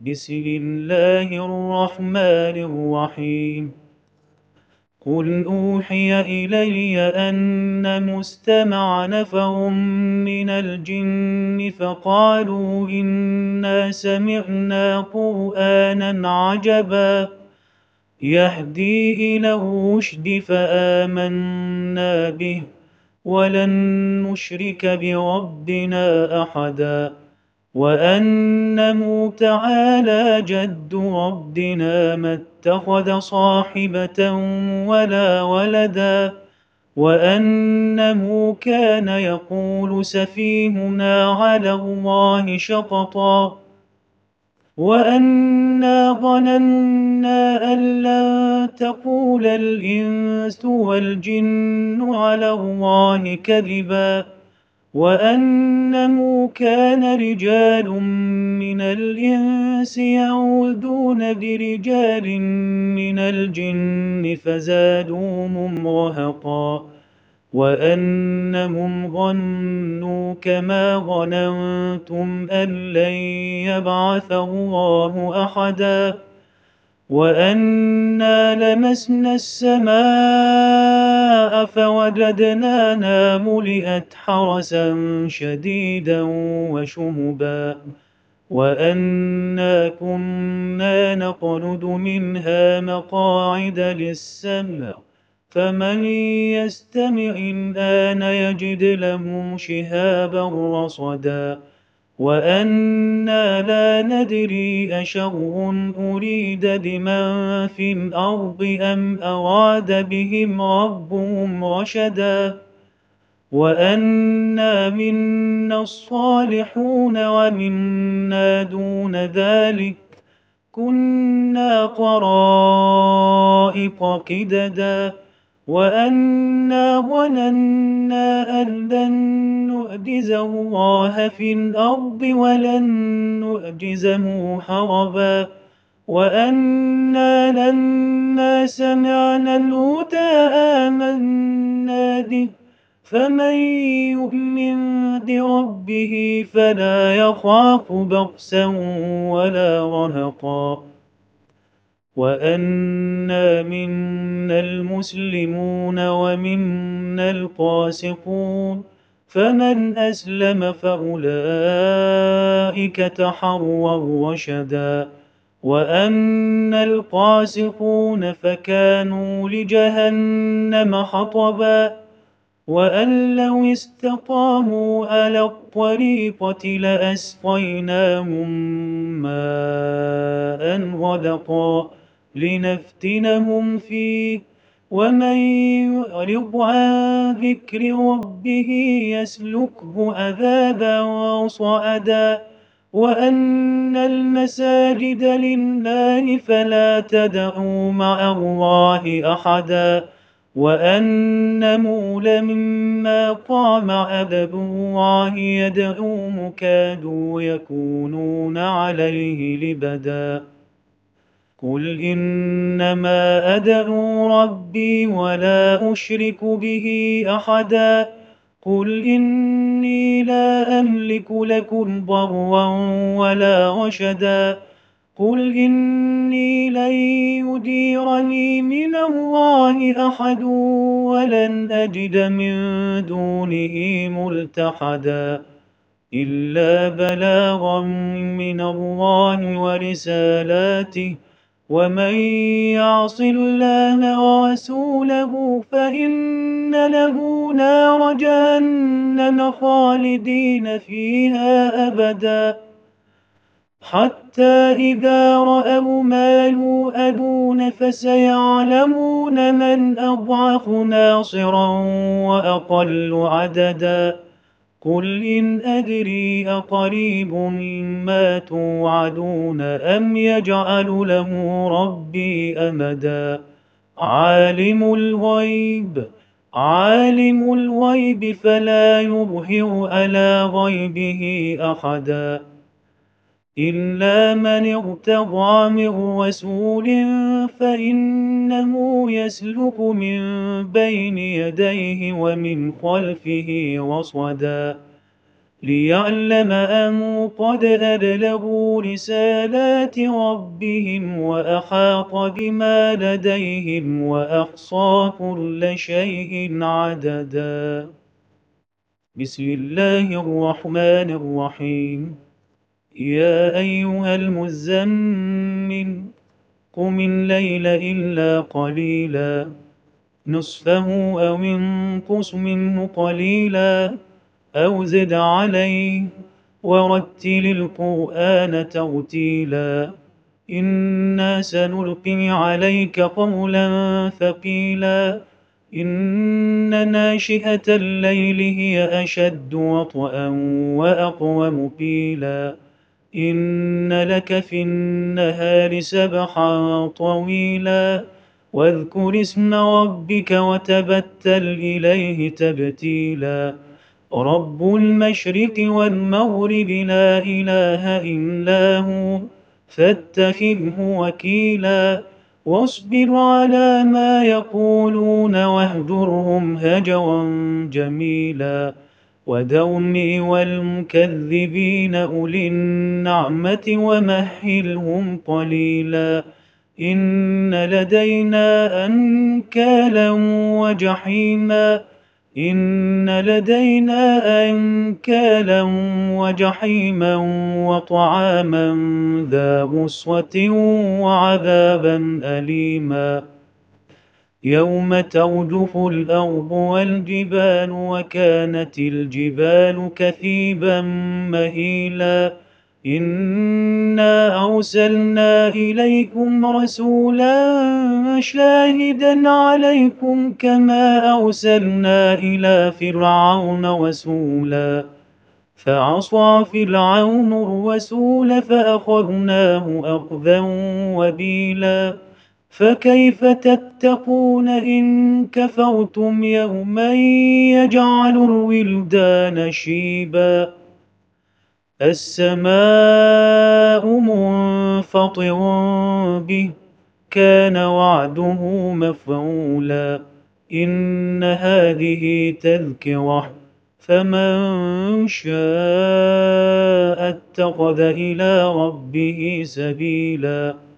بسم الله الرحمن الرحيم. قل أوحي إلي أن مستمع نفر من الجن فقالوا إنا سمعنا قرآنا عجبا يهدي إلى الرشد فآمنا به ولن نشرك بربنا أحدا وأنه تعالى جد ربنا ما اتخذ صاحبة ولا ولدا وأنه كان يقول سفيهنا على الله شططا وأنا ظننا أن لن تقول الإنس والجن على الله كذبا وأنه كان رجال من الإنس يعوذون برجال من الجن فزادوهم رهقا وأنهم ظنوا كما ظننتم أن لن يبعث الله أحدا وأنا لمسنا السماء فوجدناها ملئت حرسا شديدا وشهبا وأنا كنا نقعد منها مقاعد للسمع فمن يستمع الآن يجد له شهابا رصدا وأنا لا ندري أشر أريد بمن في الأرض أم أراد بهم ربهم رشدا وأنا منا الصالحون ومنا دون ذلك كنا طرائق قددا وأنا ظننا أن لن نعجز الله في الأرض ولن نعجزه هربا وأنا لما سمعنا الهدى آمنا به فمن يؤمن بربه فلا يخاف بخسا ولا رهقا وأنا منا المسلمون ومنا القاسطون فمن أسلم فأولئك تحروا رشدا وأما القاسطون فكانوا لجهنم حطبا وأن لو استقاموا على الطريقة لأسقيناهم ماء غدقا لنفتنهم فيه ومن يعرض عن ذكر ربه يسلكه عذابا صعدا وأن المساجد لله فلا تدعوا مع الله أحدا وأنه لما قام عبد الله يدعوه كادوا يكونون عليه لبدا قل إنما أدعو ربي ولا أشرك به أحدا قل إني لا أملك لكم ضرا ولا رشدا قل إني لن يجيرني من الله أحد ولن أجد من دونه ملتحدا إلا بلاغا من الله ورسالاته ومن يعص الله ورسوله فإن له نار جهنم خالدين فيها أبدا حتى إذا رأوا ما يوعدون فسيعلمون من أضعف ناصرا وأقل عددا قل إن أدري أقريب مما توعدون أم يجعل له ربي أمدا عالم الغيب فلا يظهر على غيبه أحدا إلا من ارتضى من رسول فإنه يسلك من بين يديه ومن خلفه رصدا ليعلم أن قد أبلغوا رسالات ربهم وأحاط بما لديهم وأحصى كل شيء عددا. بسم الله الرحمن الرحيم. يا أيها المزمل قم الليل إلا قليلا نصفه أو انقص منه قليلا أو زد عليه ورتل القرآن ترتيلا إنا سنلقي عليك قولا ثقيلا إن ناشئة الليل هي أشد وطئا وأقوم قيلا إن لك في النهار سبحا طويلا واذكر اسم ربك وتبتل إليه تبتيلا رب المشرق والمغرب لا إله إلا هو فاتخذه وكيلا واصبر على ما يقولون واهجرهم هجرا جميلا وذرني والمكذبين أولي النعمة ومهلهم قليلا إن لدينا أنكالا وجحيما إن لدينا أنكالا وجحيما وطعاما ذا غصة وعذابا أليما يوم ترجف الأرض والجبال وكانت الجبال كثيبا مهيلا إنا أرسلنا إليكم رسولا شاهدا عليكم كما أرسلنا إلى فرعون رسولا فعصى فرعون الرسول فأخذناه أخذا وبيلا فكيف تتقون إن كفرتم يوما يجعل الولدان شيبا السماء منفطر به كان وعده مفعولا إن هذه تذكرة فمن شاء اتخذ إلى ربه سبيلا